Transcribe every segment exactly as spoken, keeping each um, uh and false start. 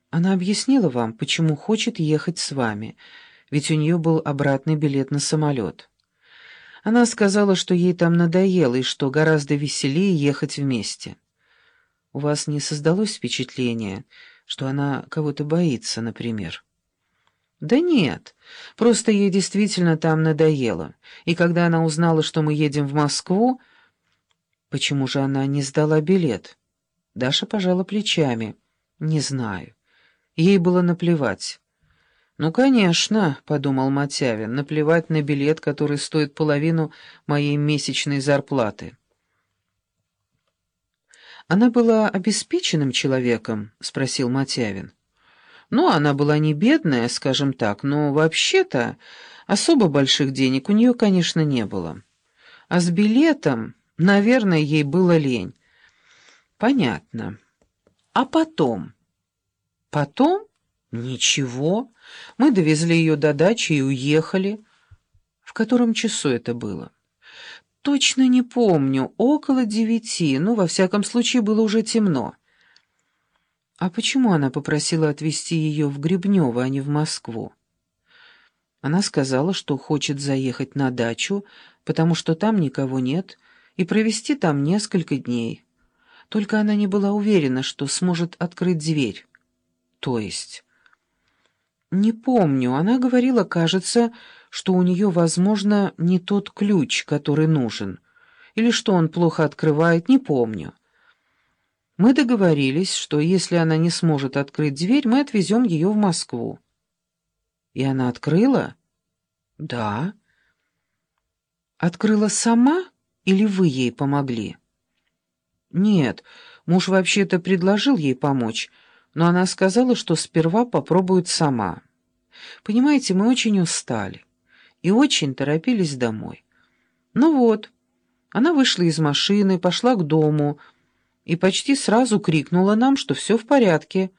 Она объяснила вам, почему хочет ехать с вами, ведь у нее был обратный билет на самолет. Она сказала, что ей там надоело и что гораздо веселее ехать вместе. У вас не создалось впечатление, что она кого-то боится, например? Да нет, просто ей действительно там надоело. И когда она узнала, что мы едем в Москву, почему же она не сдала билет? Даша пожала плечами. Не знаю. Ей было наплевать. «Ну, конечно», — подумал Матявин, — «наплевать на билет, который стоит половину моей месячной зарплаты». «Она была обеспеченным человеком?» — спросил Матявин. «Ну, она была не бедная, скажем так, но вообще-то особо больших денег у нее, конечно, не было. А с билетом, наверное, ей было лень». «Понятно. А потом?» «Потом? Ничего. Мы довезли ее до дачи и уехали». «В котором часу это было?» «Точно не помню. Около девяти. Ну, во всяком случае, было уже темно». «А почему она попросила отвезти ее в Гребнево, а не в Москву?» Она сказала, что хочет заехать на дачу, потому что там никого нет, и провести там несколько дней. Только она не была уверена, что сможет открыть дверь. «То есть?» «Не помню. Она говорила, кажется, что у нее, возможно, не тот ключ, который нужен. Или что он плохо открывает, не помню. Мы договорились, что если она не сможет открыть дверь, мы отвезем ее в Москву». «И она открыла?» «Да». «Открыла сама или вы ей помогли?» «Нет, муж вообще-то предложил ей помочь, но она сказала, что сперва попробует сама. Понимаете, мы очень устали и очень торопились домой. Ну вот, она вышла из машины, пошла к дому и почти сразу крикнула нам, что все в порядке».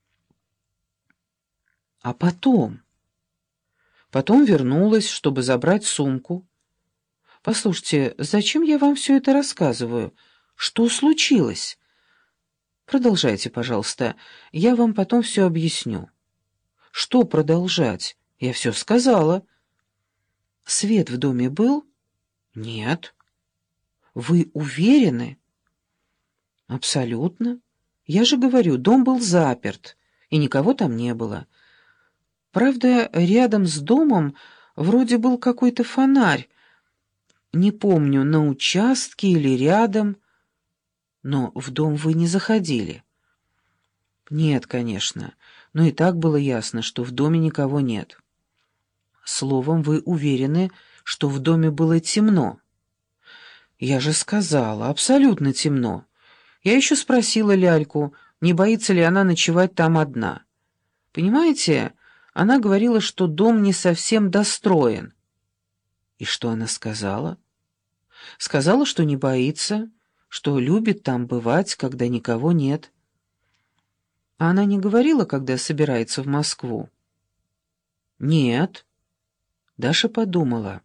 «А потом?» «Потом вернулась, чтобы забрать сумку». «Послушайте, зачем я вам все это рассказываю? Что случилось?» «Продолжайте, пожалуйста, я вам потом все объясню». «Что продолжать? Я все сказала». «Свет в доме был?» «Нет». «Вы уверены?» «Абсолютно. Я же говорю, дом был заперт, и никого там не было. Правда, рядом с домом вроде был какой-то фонарь. Не помню, на участке или рядом. Но в дом вы не заходили». «Нет, конечно, но и так было ясно, что в доме никого нет». «Словом, вы уверены, что в доме было темно?» «Я же сказала, абсолютно темно. Я еще спросила Ляльку, не боится ли она ночевать там одна. Понимаете, она говорила, что дом не совсем достроен». «И что она сказала?» «Сказала, что не боится, что любит там бывать, когда никого нет». «А она не говорила, когда собирается в Москву?» «Нет». Даша подумала.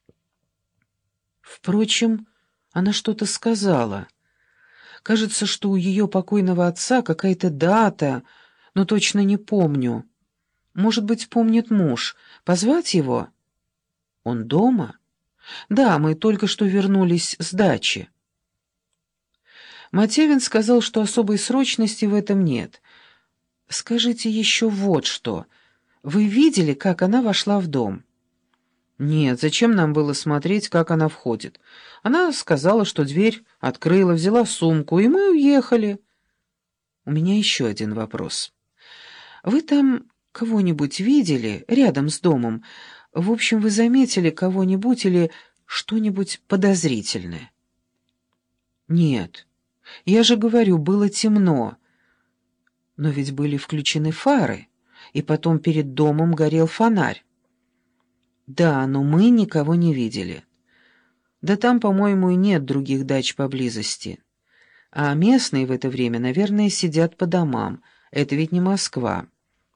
Впрочем, она что-то сказала. Кажется, что у ее покойного отца какая-то дата, но точно не помню. Может быть, помнит муж. Позвать его? Он дома? Да, мы только что вернулись с дачи. Матевин сказал, что особой срочности в этом нет. Скажите еще вот что. Вы видели, как она вошла в дом? Нет, зачем нам было смотреть, как она входит? Она сказала, что дверь открыла, взяла сумку, и мы уехали. У меня еще один вопрос. Вы там кого-нибудь видели рядом с домом? В общем, вы заметили кого-нибудь или что-нибудь подозрительное? Нет. Я же говорю, было темно. Но ведь были включены фары, и потом перед домом горел фонарь. Да, но мы никого не видели. Да там, по-моему, и нет других дач поблизости. А местные в это время, наверное, сидят по домам. Это ведь не Москва.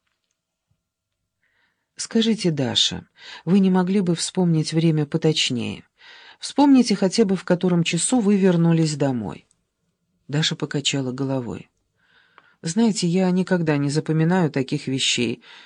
Скажите, Даша, вы не могли бы вспомнить время поточнее? Вспомните хотя бы, в котором часу вы вернулись домой. Даша покачала головой. Знаете, я никогда не запоминаю таких вещей.